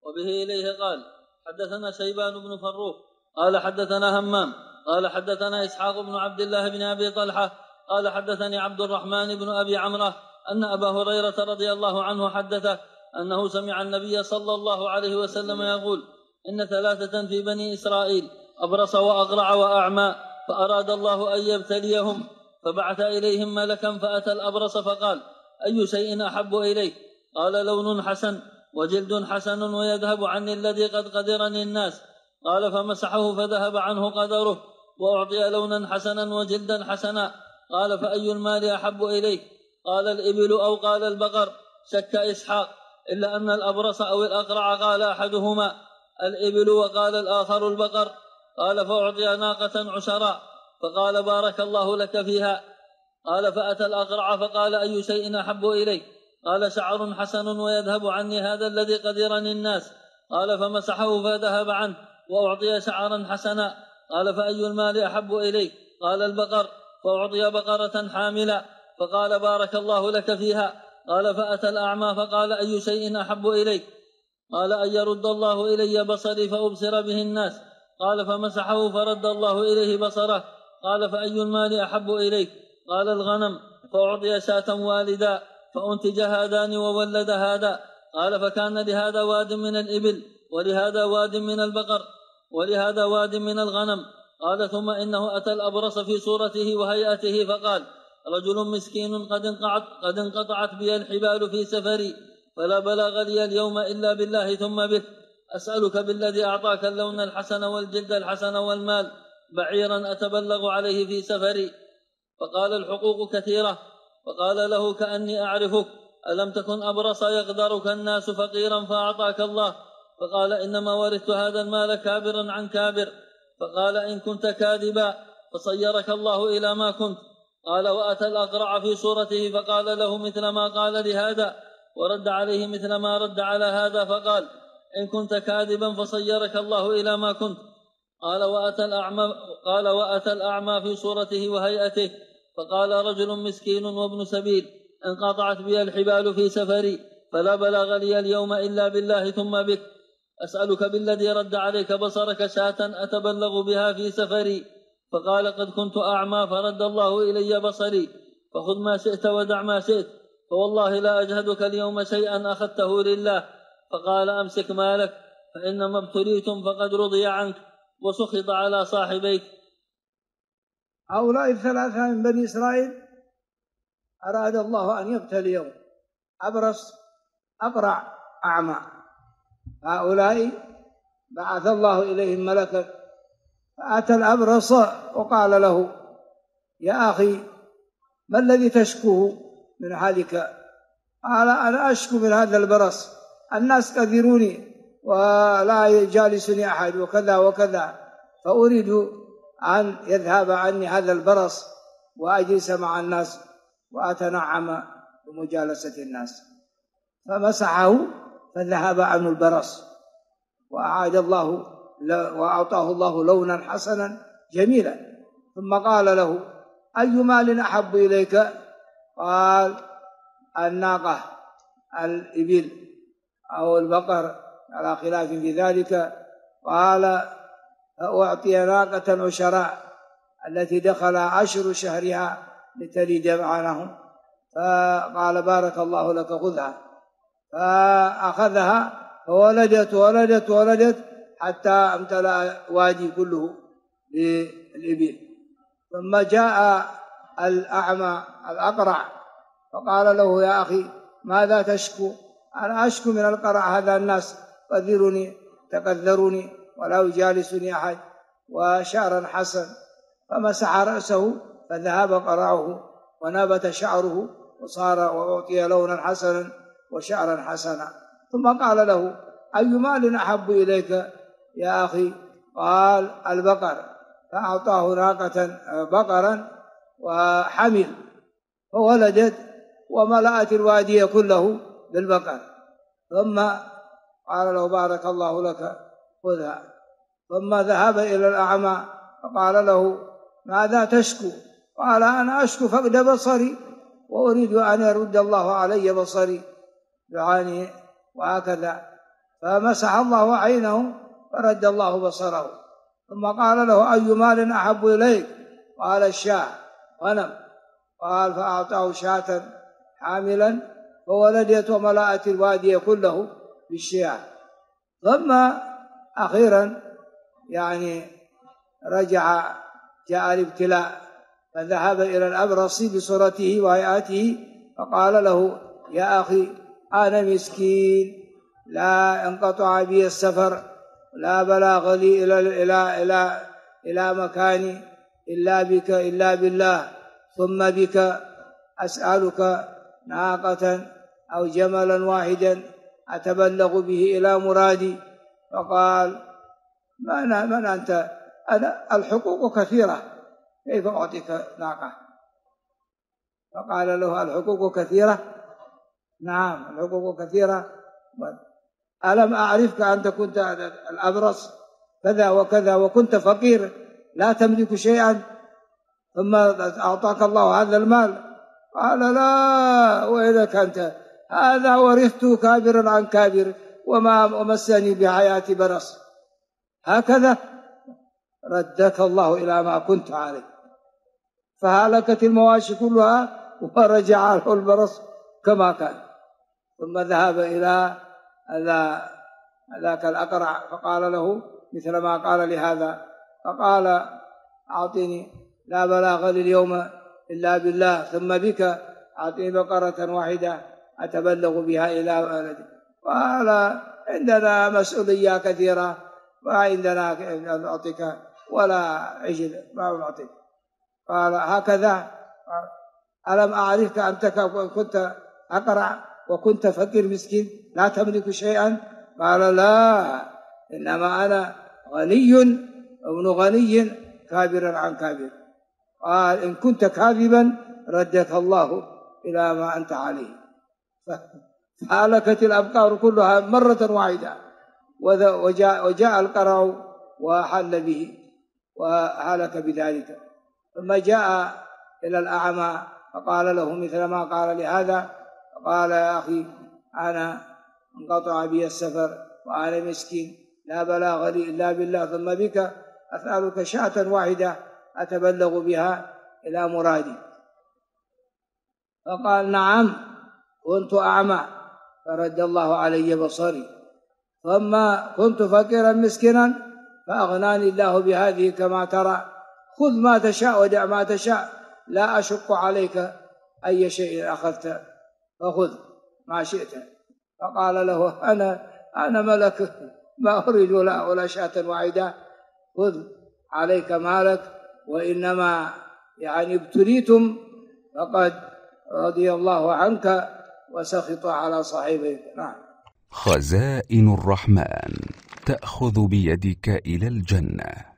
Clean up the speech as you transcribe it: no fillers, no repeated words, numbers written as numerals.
وبه إليه قال حدثنا شيبان بن فروخ قال حدثنا همام قال حدثنا إسحاق بن عبد الله بن أبي طلحة قال حدثني عبد الرحمن بن أبي عمرة أن أبا هريرة رضي الله عنه حدثه أنه سمع النبي صلى الله عليه وسلم يقول إن 3 في بني إسرائيل أبرص وأغرع وأعمى فأراد الله أن يبتليهم فبعث إليهم ملكا فأتى الأبرص فقال أي شيء أحب إليك؟ قال لون حسن وجلد حسن ويذهب عني الذي قد قدرني الناس. قال فمسحه فذهب عنه قدره وأعطي لونا حسنا وجلدا حسنا. قال فأي المال أحب إليك؟ قال الإبل أو قال البقر. شك إسحاق إلا أن الأبرص أو الأقرع قال أحدهما الإبل وقال الآخر البقر. قال فأعطي ناقة عشراء فقال بارك الله لك فيها. قال فأتى الأقرع فقال أي شيء أحب إليك؟ قال شعر حسن ويذهب عني هذا الذي قدرني الناس. قال فمسحه فذهب عنه وأعطي شعرا حسنا. قال فأي المال أحب إليك؟ قال البقر. فأعطي بقرة حاملا فقال بارك الله لك فيها. قال فأتى الأعمى فقال أي شيء أحب إليك؟ قال أن يرد الله إلي بصري فأبصر به الناس. قال فمسحه فرد الله إليه بصره. قال فأي المال أحب إليك؟ قال الغنم. فأعطي شاة والدا فأنتج هذان وولد هذا. قال فكان لهذا واد من الإبل ولهذا واد من البقر ولهذا واد من الغنم. قال ثم إنه أتى الأبرص في صورته وهيئته فقال رجل مسكين قد انقطعت بي الحبال في سفري فلا بلغ لي اليوم إلا بالله ثم بك. أسألك بالذي أعطاك اللون الحسن والجلد الحسن والمال بعيرا أتبلغ عليه في سفري. فقال الحقوق كثيرة. فقال له كأني أعرفك ألم تكن أبرص يغدرك الناس فقيرا فأعطاك الله؟ فقال إنما ورثت هذا المال كابرا عن كابر. فقال إن كنت كاذبا فصيرك الله إلى ما كنت. قال وأتى الأقرع في صورته فقال له مثل ما قال لهذا ورد عليه مثل ما رد على هذا. فقال إن كنت كاذبا فصيرك الله إلى ما كنت. قال وأتى الأعمى في صورته وهيئته فقال رجل مسكين وابن سبيل انقطعت بي الحبال في سفري فلا بلغ لي اليوم إلا بالله ثم بك. أسألك بالذي رد عليك بصرك شاة أتبلغ بها في سفري. فقال قد كنت أعمى فرد الله إلي بصري فخذ ما شئت ودع ما شئت فوالله لا أجهدك اليوم شيئا أخذته لله. فقال أمسك مالك فإنما ابتليتم فقد رضي عنك وسخط على صاحبيك. هؤلاء 3 من بني إسرائيل أراد الله أن يبتليهم أبرص أقرع أعمى. هؤلاء بعث الله إليهم ملكا فأتى الأبرص وقال له يا أخي ما الذي تشكوه من حالك؟ قال أنا أشكو من هذا البرص الناس كثيروني ولا يجالسني أحد وكذا وكذا فأريد أن يذهب عني هذا البرص وأجلس مع الناس وأتنعم بمجالسة الناس. فمسحه فذهب عنه البرص وأعطاه الله لونا حسنا جميلا. ثم قال له أي مال أحب إليك؟ قال الناقة الإبل أو البقر على خلاف في ذلك. قال فأعطي ناقة عشراء التي دخل 10 شهرها لتلد معهم. فقال بارك الله لك خذها. فأخذها فولدت حتى امتلأ وادي كله بالإبل. ثم جاء الأعمى الأقرع فقال له يا أخي ماذا تشكو؟ أنا أشكو من القرع هذا الناس تقذروني ولا يجالسني أحد وشعرا حسن. فمسح رأسه فذهب قرعه ونبت شعره وأعطي لونا حسنا وشعرا حسنا. ثم قال له أي مال أحب إليك يا أخي؟ قال البقر. فأعطاه ناقة بقرا وحمل فولدت وملأت الوادي كله بالبقر. ثم قال له بارك الله لك خذها. ثم ذهب إلى الأعمى فقال له ماذا تشكو؟ قال أنا أشكو فقد بصري وأريد أن يرد الله علي بصري. يعني وهكذا فمسح الله عينه فرد الله بصره. ثم قال له: أي مال أحب إليك؟ قال: الشاة غنم. قال: فأعطاه شاة حاملا فولدت وملأت الوادي كله بالشياه. ثم أخيرا رجع، جاء الابتلاء، فذهب إلى الأبرص بصورته وهيئته فقال له: يا أخي، أنا مسكين، لا انقطع بي السفر، لا بلاغ لي إلى مكاني إلا بك، إلا بالله، ثم بك أسألك ناقة أو جملا واحدا أتبلغ به إلى مرادي. فقال: من أنت؟ أنا الحقوق كثيرة، كيف أعطيك ناقة؟ فقال له: الحقوق كثيرة؟ نعم، الحقوق كثيرة. ألم أعرفك أنت كنت الأبرص كذا وكذا وكنت فقير لا تملك شيئا، ثم أعطاك الله هذا المال؟ قال: لا، وإذا كنت هذا ورثت كابرا عن كابر وما مسني بحياتي برص. هكذا ردك الله إلى ما كنت عليه. فهلكت المواشي كلها ورجع له البرص كما كان. ثم ذهب إلى ذاك الأقرع فقال له مثل ما قال لهذا، فقال: أعطيني، لا بلاغ لي اليوم إلا بالله، ثم بك أعطيني بقرة واحدة أتبلغ بها إلى ولدي. قال: عندنا مسؤولية كثيرة، وعندنا أعطيك ولا عجل ما أعطيك. قال: هكذا؟ ألم أعرفك أنت كنت أقرع وكنت فقير مسكين لا تملك شيئا؟ قال: لا، إنما أنا غني ابن غني كابر عن كابر. قال: إن كنت كاذبا ردك الله إلى ما أنت عليه. فهلكت الأبقار كلها مرة واحدة، وجاء القرع وحل به وهلك بذلك. ثم جاء إلى الأعمى فقال له مثل ما قال لهذا، فقال: يا أخي، أنا انقطع بي السفر وأنا مسكين، لا بلاغ لي إلا بالله، ثم بك أسألك شاة واحدة أتبلغ بها إلى مرادي. فقال: نعم، كنت أعمى فرد الله علي بصري، ثم كنت فقيرا مسكنا فأغناني الله بهذه كما ترى، خذ ما تشاء ودع ما تشاء، لا أشق عليك أي شيء أخذت، فخذ ما شئت. فقال له: أنا ملك، ما أريد ولا شاة واحدة، خذ عليك مالك، وإنما ابتليتم فقد رضي الله عنك وسخط على صاحبه. نعم. خزائن الرحمن تأخذ بيدك إلى الجنة.